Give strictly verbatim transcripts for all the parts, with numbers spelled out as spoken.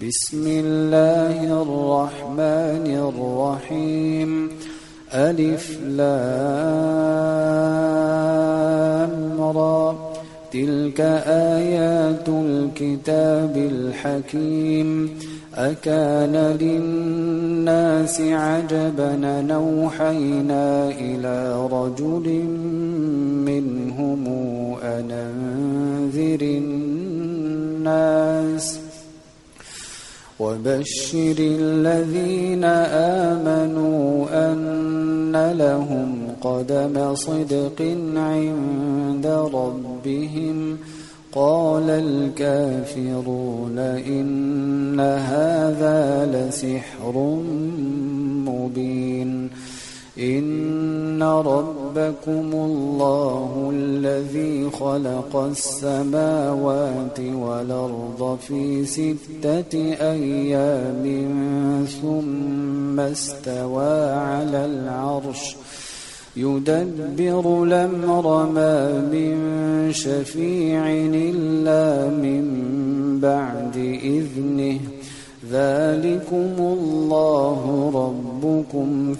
بسم الله الرحمن الرحيم ألف لام را تلك آيات الكتاب الحكيم أكان للناس عجبا أن أوحينا إلى رجل منهم أن أنذر الناس وبشر الذين آمنوا أن لهم قدم صدق عند ربهم قال الكافرون إن هذا لسحر مبين إن ربكم الله الذي خلق السماوات والأرض في ستة أيام ثم استوى على العرش يدبر الأمر ما من شفيع إلا من بعد إذنه ذلكم الله ربكم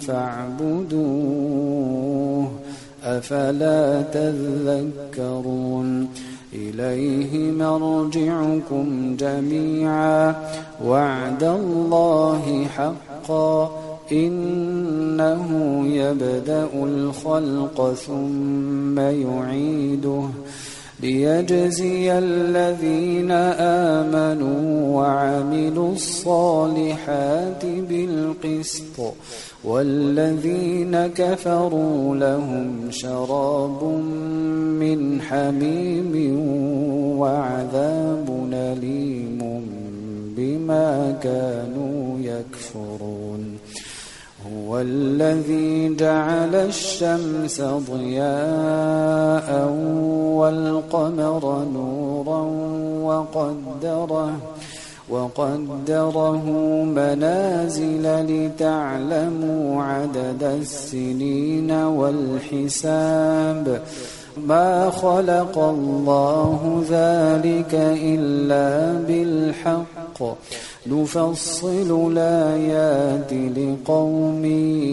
فاعبدوه أفلا تذكرون إليه مرجعكم جميعا وعد الله حقا إنه يبدأ الخلق ثم يعيده ليجزي الذين آمنوا وعملوا الصالحات بالقسط والذين كفروا لهم شراب من حميم وعذاب أليم بما كانوا يكفرون هو الذي جعل الشمس ضياء والقمر نورا وقدره وقدره منازل لتعلموا عدد السنين والحساب ما خلق الله ذلك إلا بالحق نفصل الآيات لقوم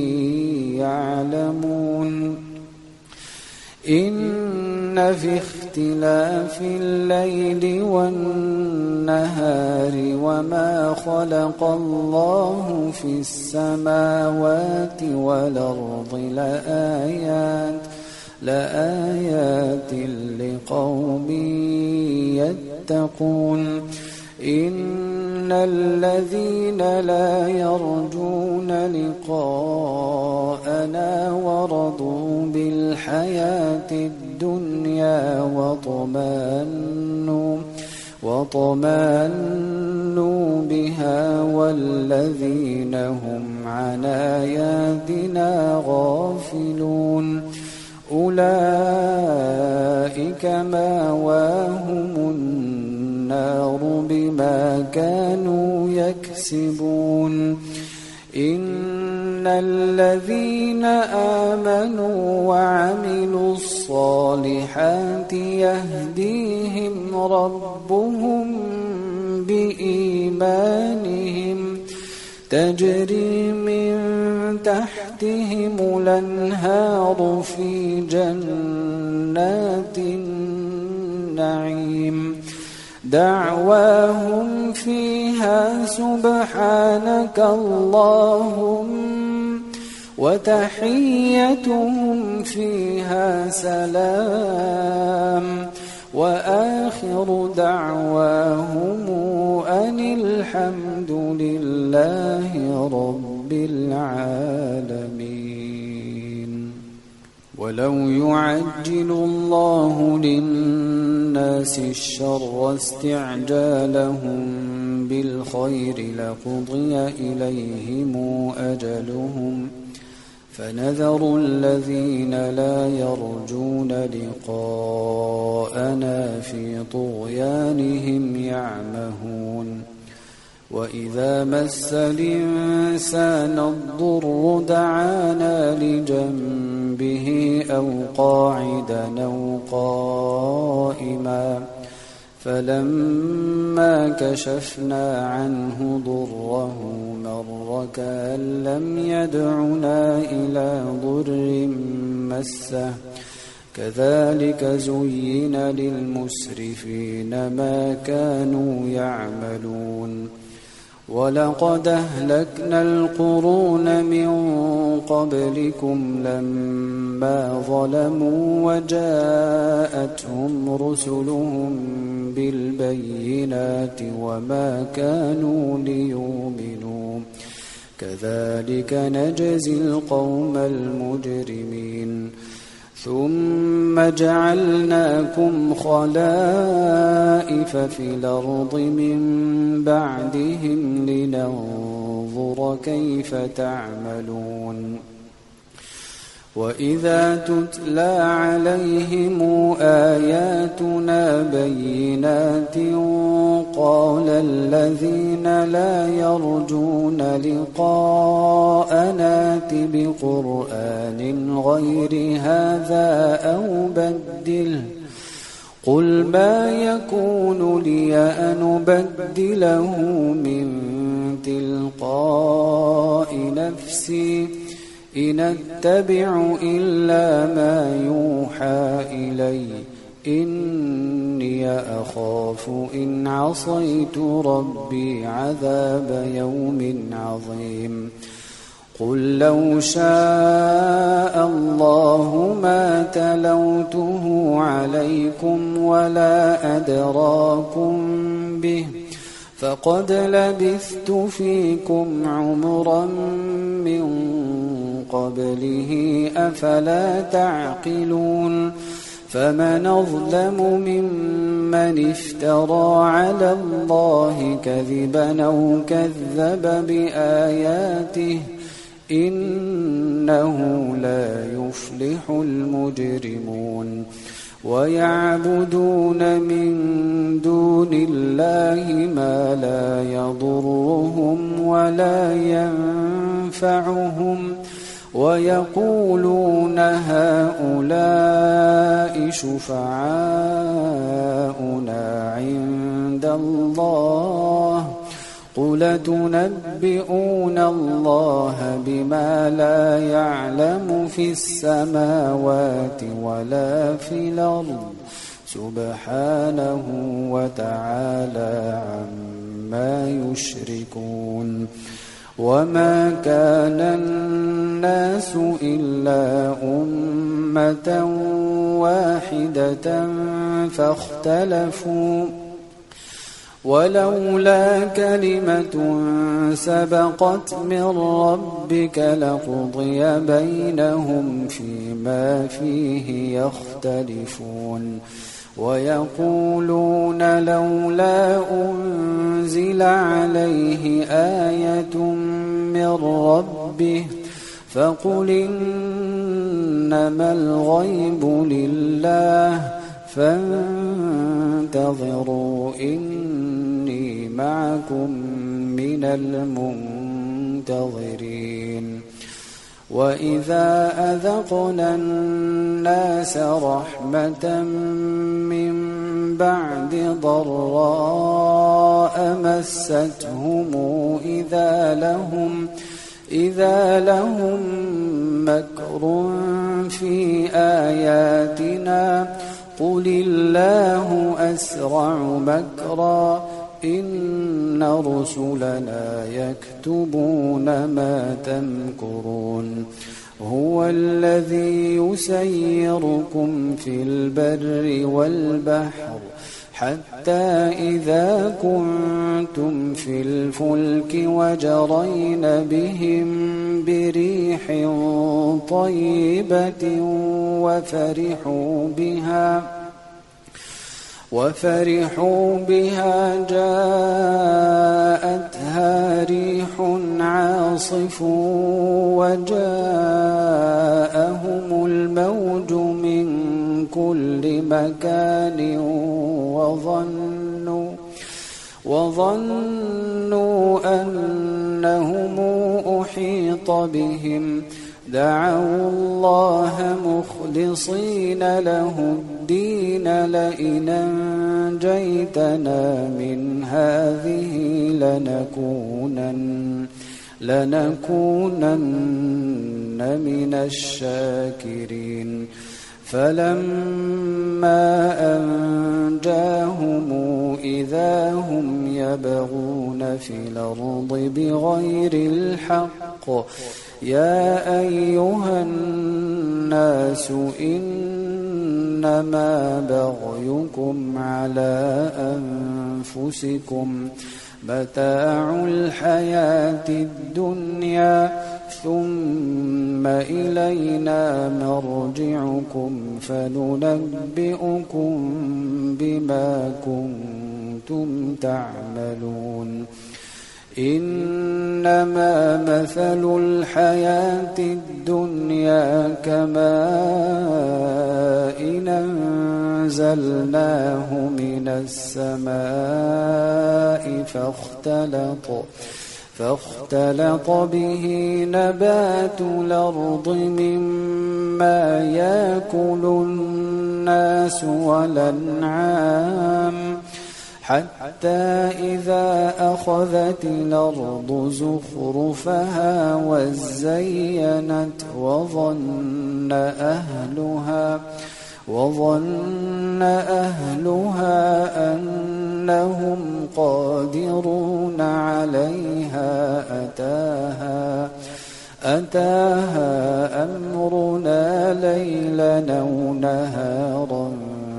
يعلمون إن في اختلاف الليل والنهار وما خلق الله في السماوات والأرض لآيات لآيات لقوم يتقون إن الذين لا يرجون لقاءنا ورضوا بالحياة الدنيا وطمأنوا وطمأنوا بها والذين هم عن آياتنا غافلون أولئك مأواهم النار بما كانوا يكسبون إن الذين آمنوا وعملوا الصالحات يهديهم ربهم بإيمانهم تجري من تحتهم الأنهار في جنات النعيم دعواهم فيها سبحانك اللهم وتحيتهم فيها سلام وآخر دعواهم أن الحمد لله رب العالمين ولو يعجل الله للناس الشر استعجالهم بالخير لقضي إليهم أجلهم فنذر الذين لا يرجون لقاءنا في طغيانهم يعمهون وإذا مس الإنسان الضر دعانا لجنبه أو قاعدا أو قائما فلما كشفنا عنه ضره مر كأن لم يدعنا إلى ضر مسه كذلك زين للمسرفين ما كانوا يعملون ولقد أهلكنا القرون من قبلكم لما ظلموا وجاءتهم رسلهم بالبينات وما كانوا ليؤمنوا كذلك نجزي القوم المجرمين ثم جعلناكم خلائف في الأرض من بعدهم لننظر كيف تعملون وإذا تتلى عليهم آياتنا بينات قال الذين لا يرجون لقاءنا ائت بقرآن غير هذا أو بدله قل ما يكون لي أن أبدله من تلقاء نفسي إن أتبع إلا ما يوحى إلي إني أخاف إن عصيت ربي عذاب يوم عظيم قل لو شاء الله ما تلوته عليكم ولا أدراكم به فقد لبثت فيكم عمرا من قبله أفلا تعقلون فمن أظلم ممن افترى على الله كذبا أو كذب بآياته إنه لا يفلح المجرمون ويعبدون من دون الله ما لا يضرهم ولا ينفعهم ويقولون هؤلاء شفعاؤنا عند الله قل تنبئون الله بما لا يعلم في السماوات ولا في الأرض سبحانه وتعالى عما يشركون وما كان الناس إلا أمة واحدة فاختلفوا ولولا كلمة سبقت من ربك لقضي بينهم فيما فيه يختلفون ويقولون لولا أنزل عليه آية من ربه فقل إنما الغيب لله فانتظروا إني معكم من المنتظرين وإذا أذقنا الناس رحمة من بعد ضراء مستهم إذا لهم إذا لهم مكر في آياتنا قل الله أسرع مكرا إن رسلنا يكتبون ما تمكرون هو الذي يسيركم في البر والبحر حتى إذا كنتم في الفلك وجرين بهم بريح طيبة وفرحوا بها وفرحوا بها جاءتها ريح عاصف وجاءهم الموج من كل مكان وظنوا وظنوا أنهم أحيط بهم دعوا الله مخلصين له الدين لئن أنجيتنا من هذه لنكونن لنكونن من الشاكرين فلما أنجاهم إذا هم يبغون في الأرض بغير الحق يا أيها الناس إنما بغيكم على أنفسكم متاع الحياة الدنيا ثم إلينا مرجعكم فننبئكم بما كنتم تعملون إنما مثل الحياة الدنيا كماء أنزلناه من السماء فاختلط فاختلط به نبات الأرض مما يأكل الناس والأنعام حتى إذا أخذت الأرض زخرفها وزينت وظن أهلها وظن أهلها أنهم قادرون عليها أتاها أتاها أمرنا ليلا أو نهارا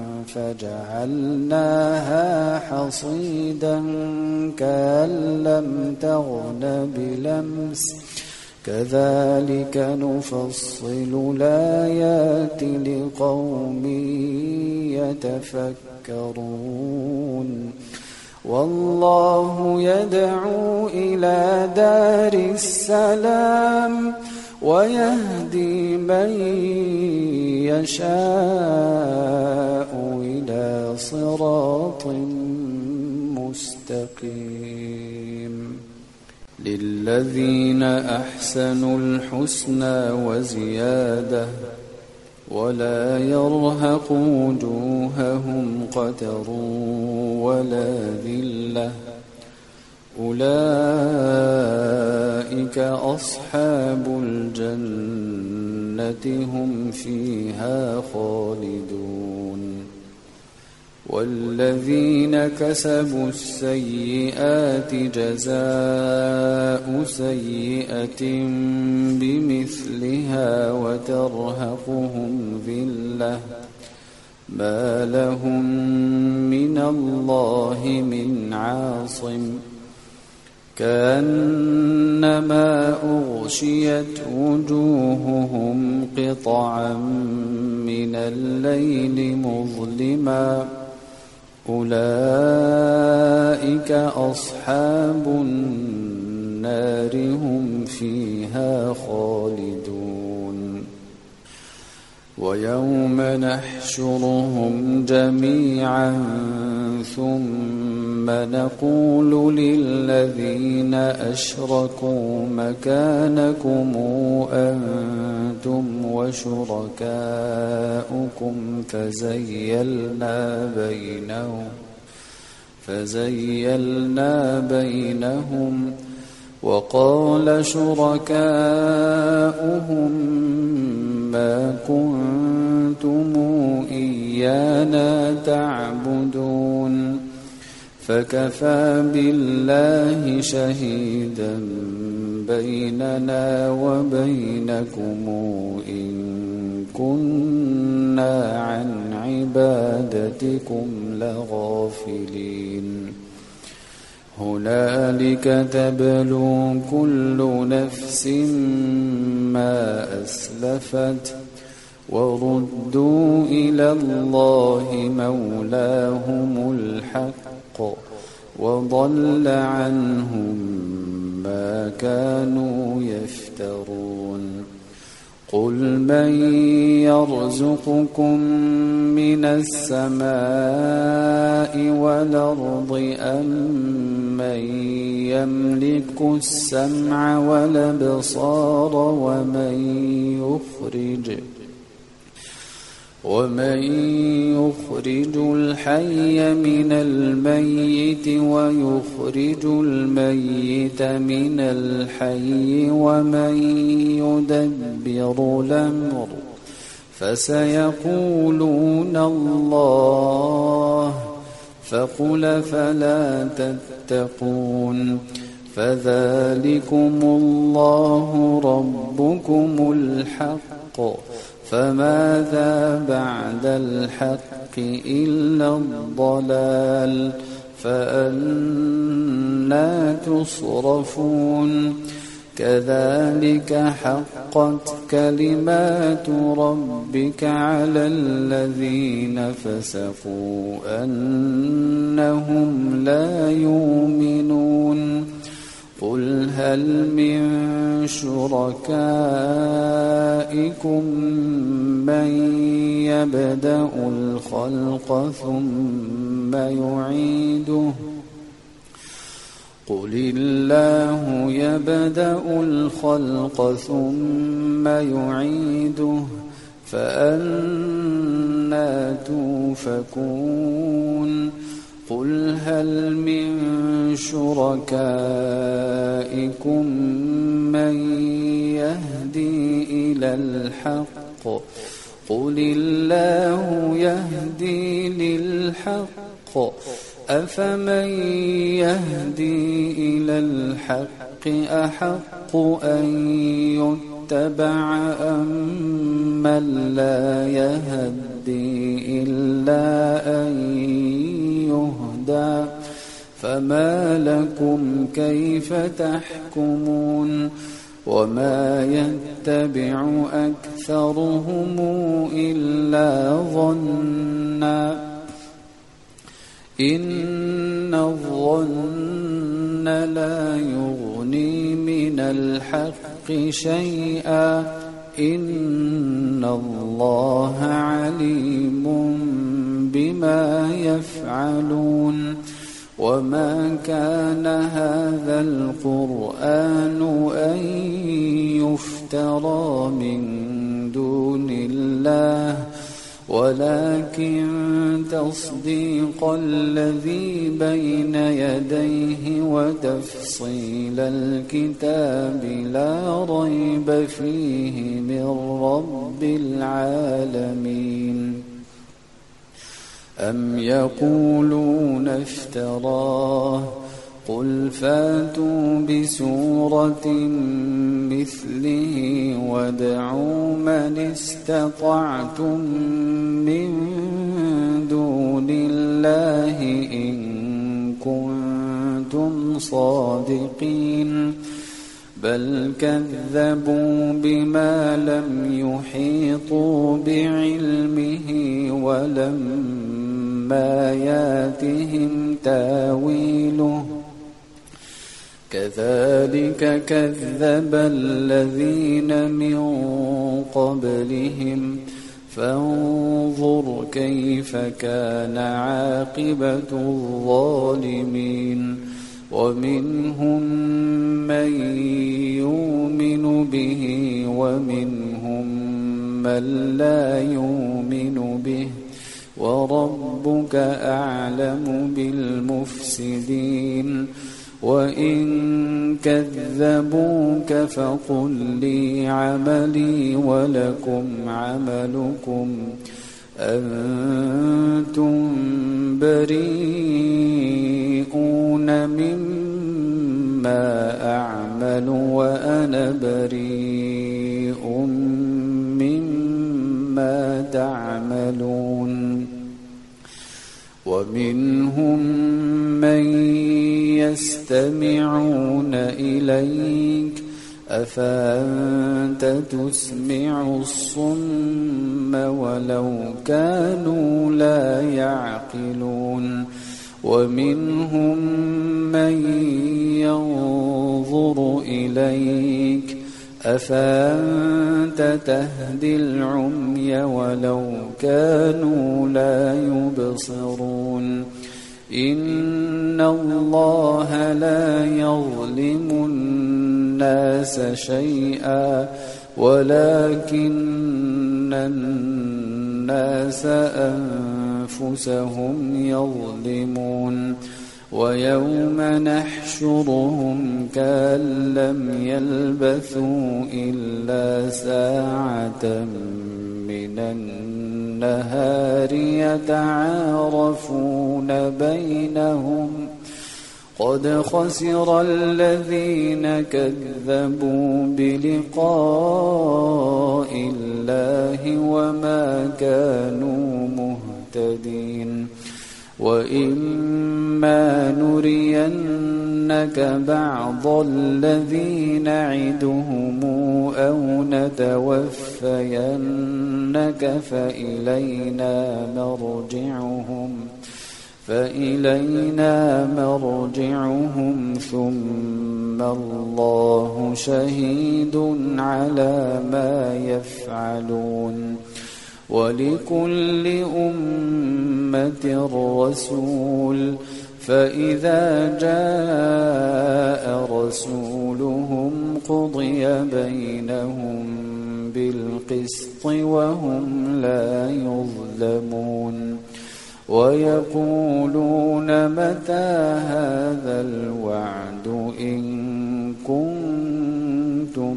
فجعلناها حصيدا كأن لم تغن بلمس كذلك نفصل الآيات لقوم يتفكرون والله يدعو إلى دار السلام ويهدي من يشاء إلى صراط مستقيم للذين أحسنوا الحسنى وزيادة ولا يرهق وجوههم قتر ولا ذلة أولئك أصحاب الجنة هم فيها خالدون والذين كسبوا السيئات جزاء سيئة بمثلها وترهقهم ذلة ما لهم من الله من عاصم كأنما أغشيت وجوههم قطعا من الليل مظلما أولئك أصحاب النار هم فيها خالدون ويوم نحشرهم جميعا ثم نقول للذين أشركوا مكانكم أنتم وشركاؤكم فزيلنا بينهم فزيلنا بينهم وقال شركاؤهم ما كنتم إيانا تعبدون فكفى بالله شهيدا بيننا وبينكم إن كنا عن عبادتكم لغافلين هنالك تبلو كل نفس ما أسلفت وردوا إلى الله مولاهم الحق وضل عنهم ما كانوا يفترون قل من يرزقكم من السماء والأرض أم من يملك السمع والأبصار ومن يخرج ومن يخرج الحي من الميت ويخرج الميت من الحي ومن يدبر الأمر فسيقولون الله فقل فلا تتقون فذلكم الله ربكم الحق فماذا بعد الحق إلا الضلال فأنى تصرفون كذلك حقت كلمات ربك على الذين فسقوا أنهم لا يؤمنون قل هل من شركائكم من يبدأ الخلق ثم يعيده قل الله يبدأ الخلق ثم يعيده فأنى توفكون قل هل من شركائكم من يهدي إلى الحق قل الله يهدي للحق أفمن يهدي إلى الحق أحق أن يتبع أم من لا يهدي إلا أن يهدى فما لكم كيف تحكمون وما يتبع أكثرهم إلا ظنا إن الظن لا يغني من الحق شيئا إن الله عليم بما يفعلون وما كان هذا القرآن أن يفترى من دون الله ولكن تصديق الذي بين يديه وتفصيل الكتاب لا ريب فيه من رب العالمين أم يقولون افتراه قل فاتوا بسورة مثله وادعوا من استطعتم من دون الله إن كنتم صادقين بل كذبوا بما لم يحيطوا بعلمه ولما ياتهم تاويله كذلك كذب الذين من قبلهم فانظر كيف كان عاقبة الظالمين ومنهم من يؤمن به ومنهم من لا يؤمن به وربك أعلم بالمفسدين وإن كذبوك فقل لي عملي ولكم عملكم أنتم بريئون مما أعمل وأنا بريء مما تعملون ومنهم من يستمعون إليك أفأنت تسمع الصم ولو كانوا لا يعقلون ومنهم من ينظر إليك أفأنت تهدي العمي ولو كانوا لا يبصرون إن الله لا يظلم الناس شيئا ولكن الناس أنفسهم يظلمون ويوم نحشرهم كأن لم يلبثوا إلا ساعة من النهار يتعارفون بينهم قد خسر الذين كذبوا بلقاء الله وما كانوا مهتدين وإما نرينك بعض الذي نعدهم أو نتوفينك فإلينا مرجعهم فإلينا مرجعهم ثم الله شهيد على ما يفعلون ولكل أمة رسول فإذا جاء رسولهم قضي بينهم بالقسط وهم لا يظلمون ويقولون متى هذا الوعد إن كنتم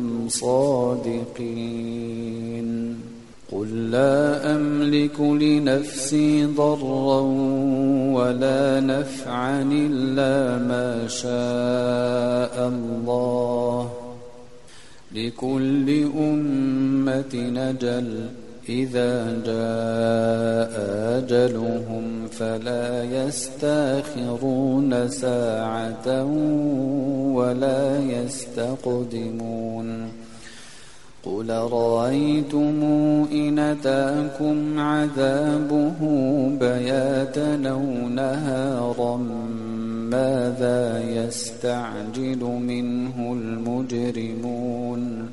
صادقين قل لا أملك لنفسي ضرا ولا نفعا إلا ما شاء الله لكل أمة أجل إذا جاء أجلهم فلا يستأخرون ساعة ولا يستقدمون قل رأيتم إن أتاكم عذابه بياتا أو نهارا ماذا يستعجل منه المجرمون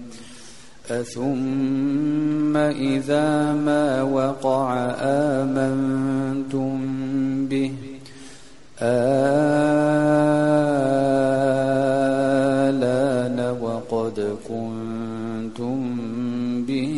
أثم إذا ما وقع آمنتم به آلان وقد كنتم به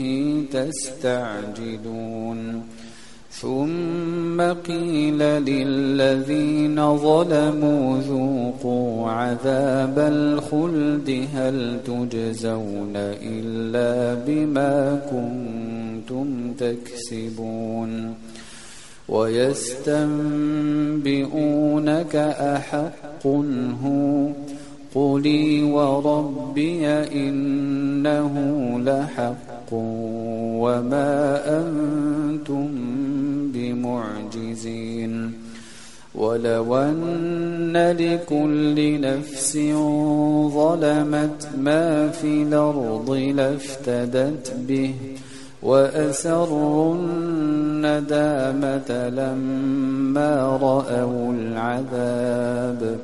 تستعجلون ثم قيل للذين ظلموا ذوقوا عذاب الخلد هل تجزون إلا بما كنتم تكسبون ويستنبئونك أحق هو قل وربي إنه لحق وما أنتم بمعجزين ولو أن لكل نفس ظلمت ما في الأرض لافتدت به وأسروا الندامة لما رأوا العذاب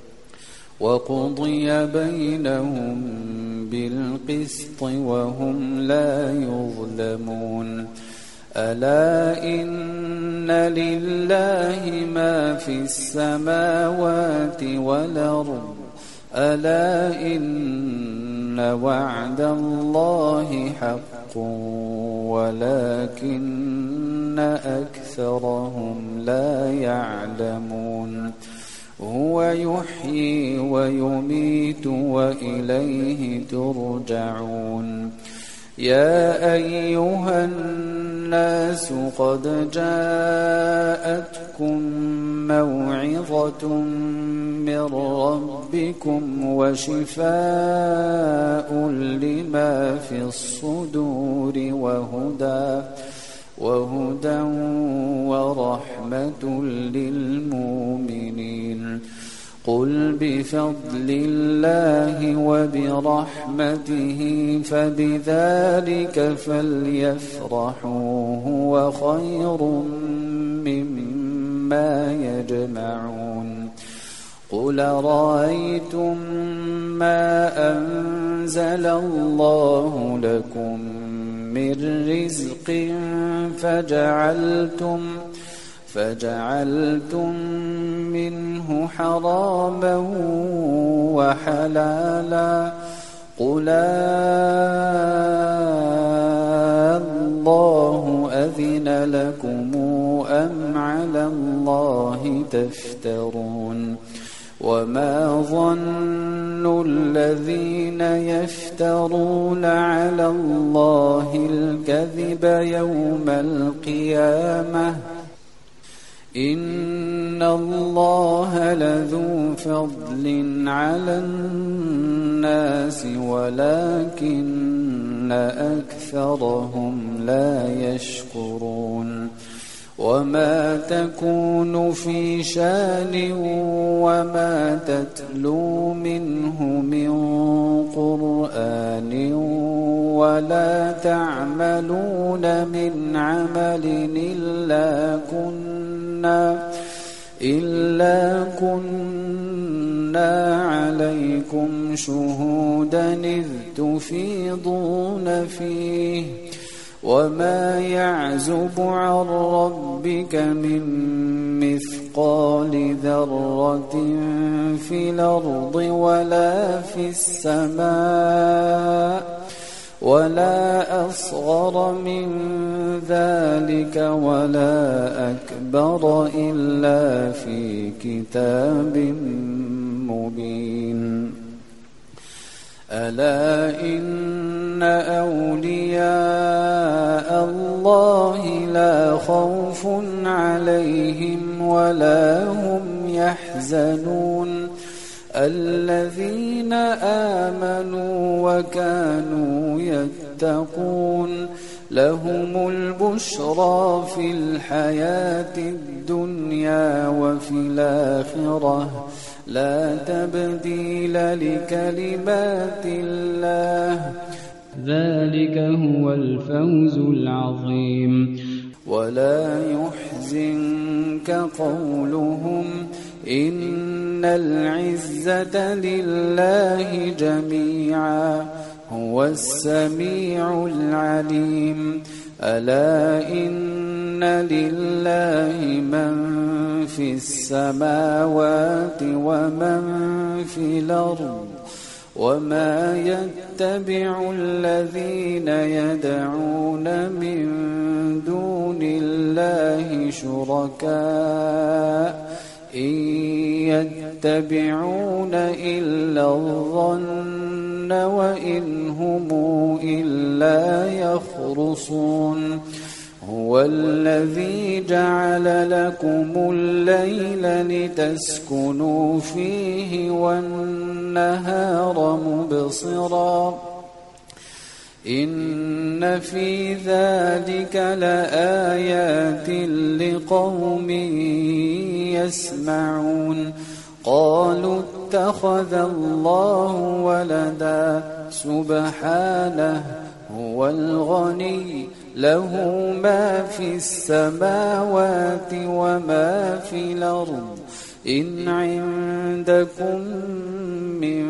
وقضي بينهم بالقسط وهم لا يظلمون ألا إن لله ما في السماوات والأرض ألا إن وعد الله حق ولكن أكثرهم لا يعلمون هو يحيي ويميت وإليه ترجعون يا أيها الناس قد جاءتكم موعظة من ربكم وشفاء لما في الصدور وهدى وهدى ورحمة للمؤمنين قل بفضل الله وبرحمته فبذلك فليفرحوا هو خير مما يجمعون قل رأيتم ما أنتم أنزل الله لكم من رزق فجعلتم فجعلتم منه حراما وحلالا قل الله أذن لكم أم على الله تفترون وما ظن الذين يفترون على الله الكذب يوم القيامة إن الله لذو فضل على الناس ولكن أكثرهم لا يشكرون وما تكون في شان وما تتلو منه من قرآن ولا تعملون من عمل إلا كنا إلا كنا عليكم شهودا إذ تفيضون فيه وما يعزب عن ربك من مثقال ذرة في الأرض ولا في السماء ولا أصغر من ذلك ولا أكبر إلا في كتاب مبين ألا إن أولياء الله لا خوف عليهم ولا هم يحزنون الذين آمنوا وكانوا يتقون لهم البشرى في الحياة الدنيا وفي الآخرة لا تبديل لكلمات الله ذلك هو الفوز العظيم ولا يحزنك قولهم إن العزة لله جميعا هو السميع العليم ألا إن لله من في السماوات ومن في الأرض وما يتبع الذين يدعون من دون الله شركاء إن يتبعون إلا الظن وإن هم إلا يخرصون هو الذي جعل لكم الليل لتسكنوا فيه والنهار مبصرا إن في ذلك لآيات لقوم يسمعون قالوا اتخذ الله ولدا سبحانه هو الغني له ما في السماوات وما في الأرض إن عندكم من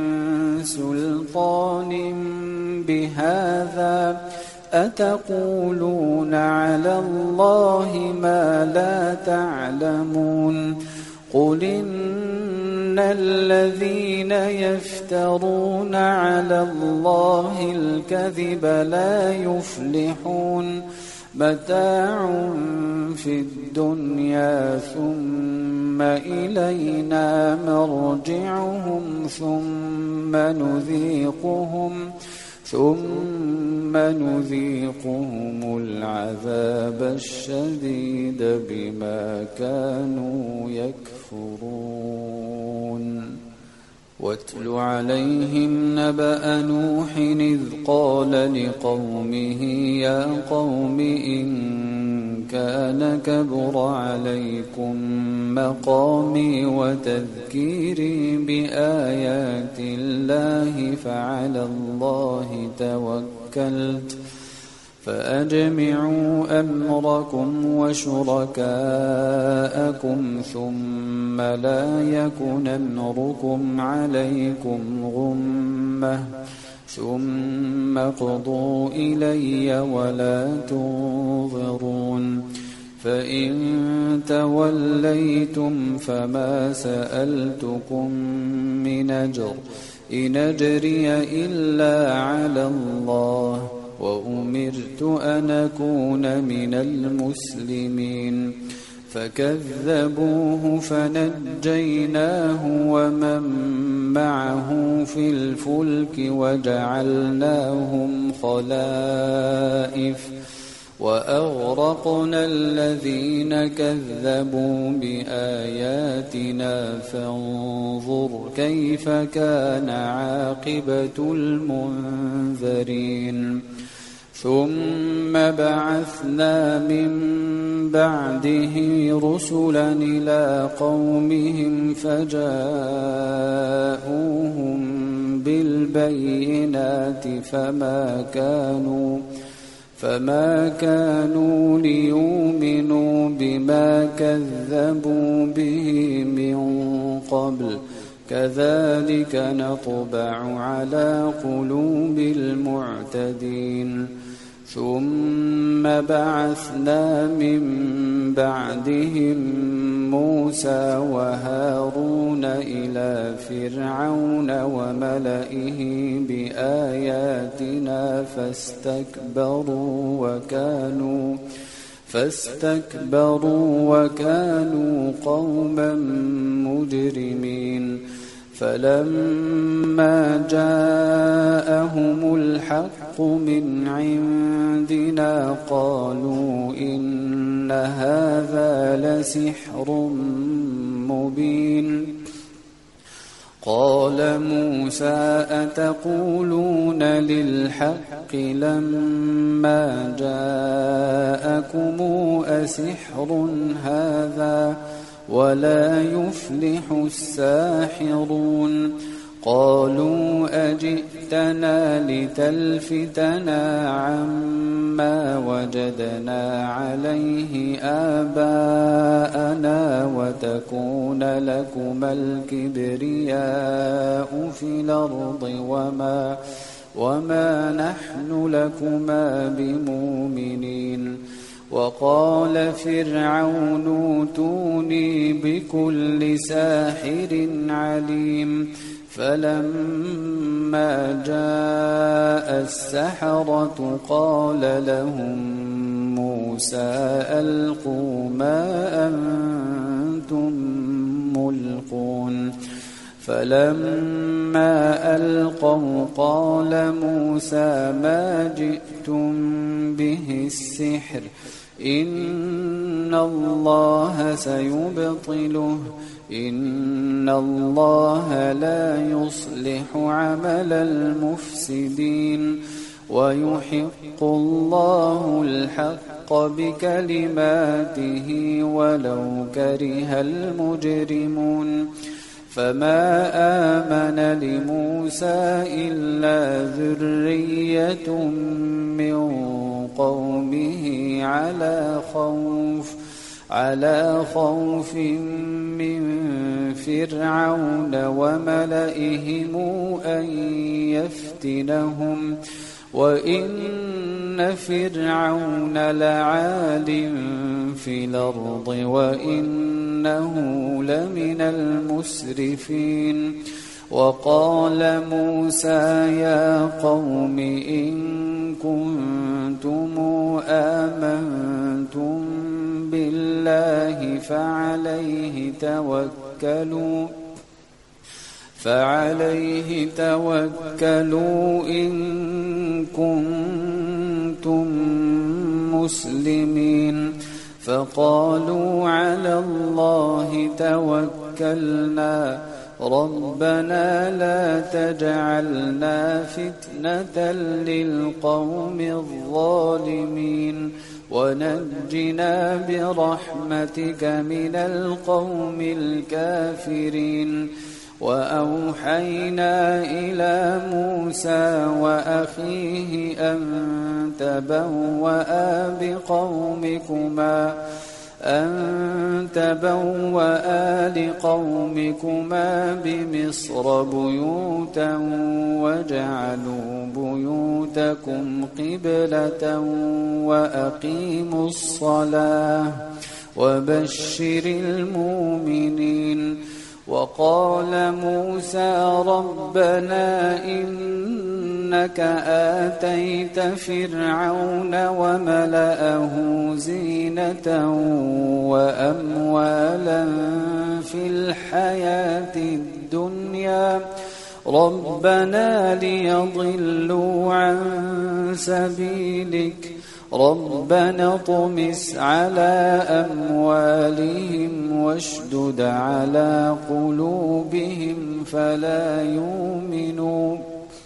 سلطان بهذا أتقولون على الله ما لا تعلمون قل إن الذين يفترون على الله الكذب لا يفلحون متاع في الدنيا ثم إلينا مرجعهم ثم نذيقهم ثم نذيقهم العذاب الشديد بما كانوا يكفرون واتل عليهم نبأ نوح إذ قال لقومه يا قوم إن كان كبر عليكم مقامي وتذكيري بآيات الله فعلى الله توكلت فأجمعوا أمركم وشركاءكم ثم لا يكن أمركم عليكم غمة ثم اقضوا إلي ولا تنظرون فإن توليتم فما سألتكم من أجر إن أجري إلا على الله وأمرت أن أكون من المسلمين فكذبوه فنجيناه ومن معه في الفلك وجعلناهم خلائف وأغرقنا الذين كذبوا بآياتنا فانظر كيف كان عاقبة المنذرين ثم بعثنا من بعده رسلا إلى قومهم فجاءوهم بالبينات فما كانوا فما كانوا ليؤمنوا بما كذبوا به من قبل كذلك نطبع على قلوب المعتدين ثم بعثنا من بعدهم موسى وهارون إلى فرعون وملئه بآياتنا فاستكبروا وكانوا فاستكبروا وكانوا قوما مجرمين فلما جاءهم الحق من عندنا قالوا إن هذا لسحر مبين قال موسى أتقولون للحق لما جاءكم أسحر هذا ولا يفلح الساحرون قالوا أجئتنا لتلفتنا عما وجدنا عليه آباءنا وتكون لكما الكبرياء في الأرض وما, وما نحن لكما بمؤمنين وقال فرعون ائتوني بكل ساحر عليم فلما جاء السحرة قال لهم موسى ألقوا ما أنتم ملقون فلما ألقوا قال موسى ما جئتم به السحر إن الله سيبطله إن الله لا يصلح عمل المفسدين ويحق الله الحق بكلماته ولو كره المجرمون فما آمن لموسى إلا ذرية من قومه على خوف على خوف من فرعون وملئهم أن يفتنهم وإن فرعون لعال في الأرض وإنه لمن المسرفين وقال موسى يا قوم إن كنتم آمنتم بالله فعليه توكلوا فعليه توكلوا إن كنتم مسلمين فقالوا على الله توكلنا ربنا لا تجعلنا فتنة للقوم الظالمين ونجنا برحمتك من القوم الكافرين وأوحينا إلى موسى وأخيه أن تبوأ بقومكما أن تبوأ لقومكما بمصر بيوتا واجعلوا بيوتكم قبلة وأقيموا الصلاة وبشر المؤمنين. وقال موسى ربنا إنك آتيت فرعون وملأه زينة وأموالا في الحياة الدنيا ربنا ليضلوا عن سبيلك ربنا اطمس على أموالهم واشدد على قلوبهم فلا يؤمنوا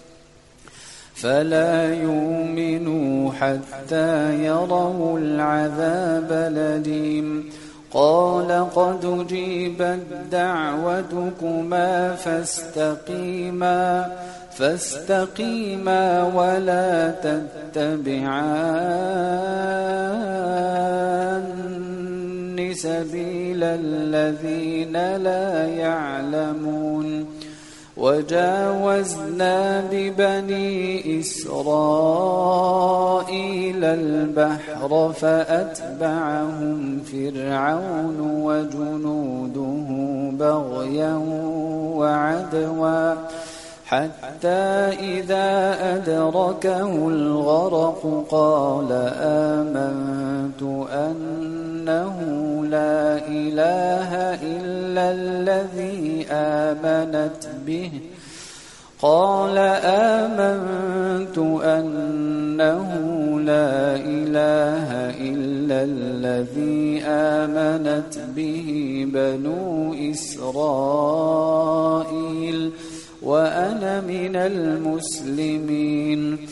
فلا يؤمنوا حتى يروا العذاب الأليم. قال قد أجيبت دعوتكما فاستقيما فاستقيما ولا تتبعان سبيل الذين لا يعلمون. وجاوزنا ببني إسرائيل البحر فأتبعهم فرعون وجنوده بغيا وعدوا حتى إذا أدركه الغرق قال آمنت أنه لا إله إلا الذي آمنت به قال آمنت أنه لا إله إلا الذي آمنت به بنو إسرائيل وأنا من المسلمين.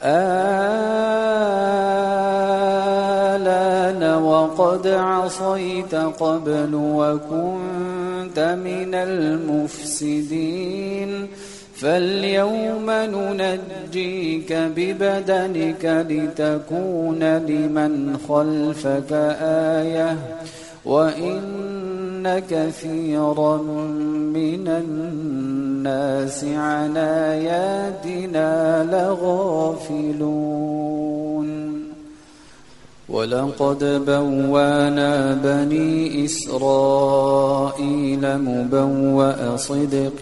آلان وقد عصيت قبل وكنت من المفسدين فاليوم ننجيك ببدنك لتكون لمن خلفك آية وإن كثيرا من الناس عن آياتنا لغافلون. ولقد بوّانا بني إسرائيل مبوأ صدق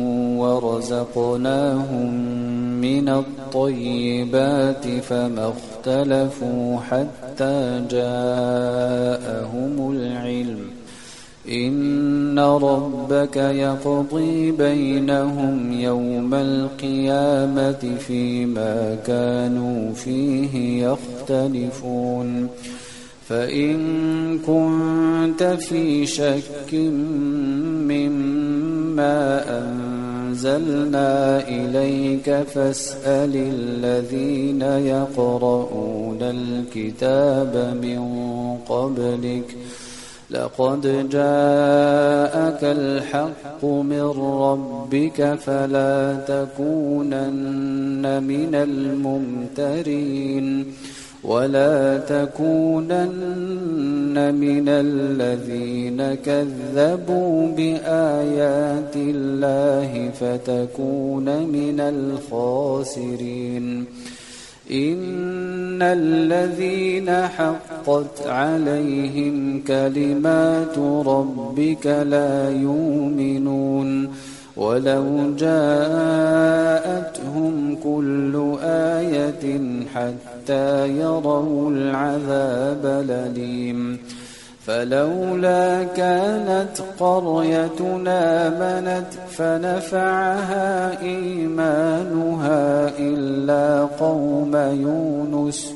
ورزقناهم من الطيبات فما اختلفوا حتى جاءهم العلم إن ربك يقضي بينهم يوم القيامة فيما كانوا فيه يختلفون. فإن كنت في شك مما أنزلنا إليك فاسأل الذين يقرؤون الكتاب من قبلك لقد جاءك الحق من ربك فلا تكونن من الممترين ولا تكونن من الذين كذبوا بآيات الله فتكون من الخاسرين. إن الذين حقت عليهم كلمات ربك لا يؤمنون ولو جاءتهم كل آية حتى يروا العذاب الأليم. فلولا كانت قريتنا آمنت فنفعها إيمانها إلا قوم يونس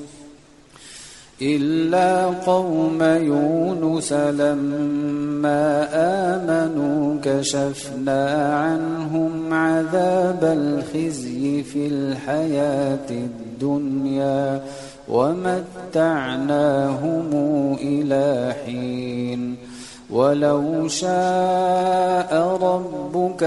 إلا قوم يونس لما آمنوا كشفنا عنهم عذاب الخزي في الحياة الدنيا ومتعناهم إلى حين. ولو شاء ربك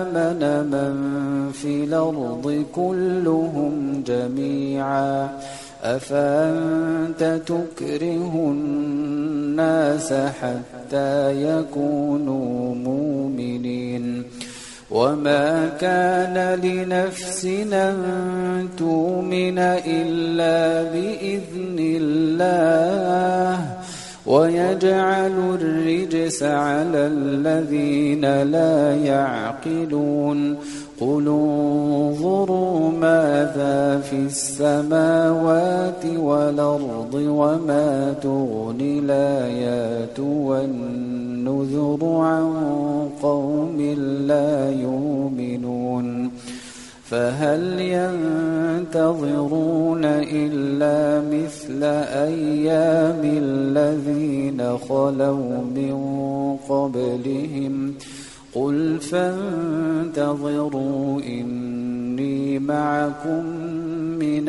لآمن من في الأرض كلهم جميعا أفأنت تكره الناس حتى يكونوا مؤمنين وما كان لنفس أن تؤمن إلا بإذن الله ويجعل الرجس على الذين لا يعقلون قل انظروا ماذا في السماوات والأرض وما تغني الآيات والنذر عن قوم لا يؤمنون فهل ينتظرون إلا مثل أيام الذين خلوا من قبلهم قل فانتظروا إني معكم من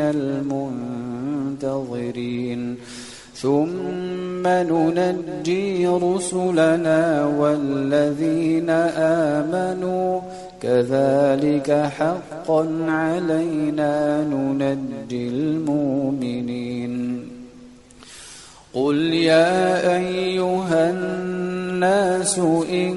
المنتظرين ثم ننجي رسلنا والذين آمنوا كذلك حقا علينا ننجي المؤمنين قل يا أيها الناس إن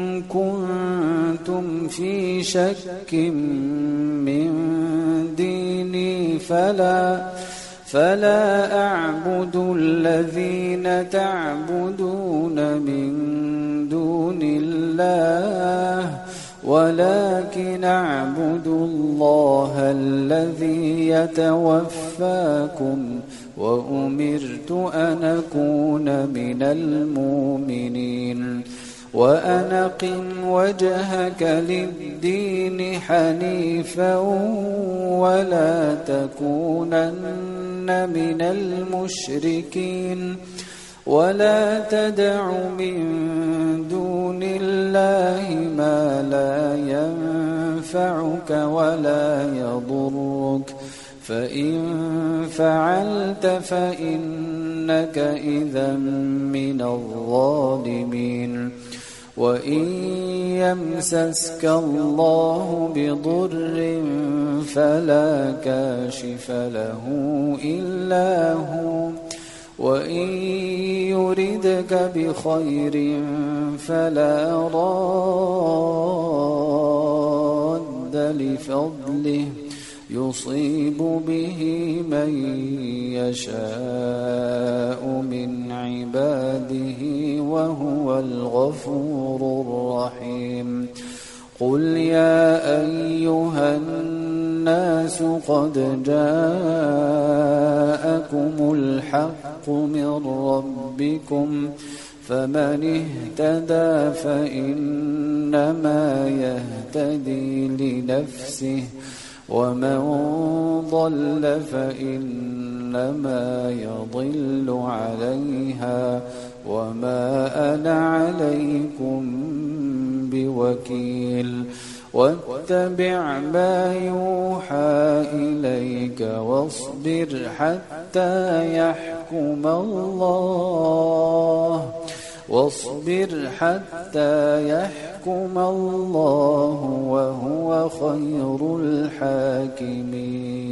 كنتم في شك من ديني فلا فلا أعبد الذين تعبدون من دون الله ولكن أعبد الله الذي يتوفاكم وأمرت أن أكون من المؤمنين وأن أقم وجهك للدين حنيفا ولا تكونن من المشركين ولا تدع من دون الله ما لا ينفعك ولا يضرك فإن فعلت فإنك إذا من الظالمين وإن يمسسك الله بضر فلا كاشف له إلا هو وإن يردك بخير فلا راد لفضله يصيب به من يشاء من عباده وهو الغفور الرحيم قل يا أيها الناس قد جاءكم الحق من ربكم فمن اهتدى فإنما يهتدي لنفسه ومن ضل فإنما يضل عليها وما أنا عليكم بوكيل واتبع ما يوحى إليك واصبر حتى يحكم الله واصبر حتى يحكم الله وهو خير الحاكمين.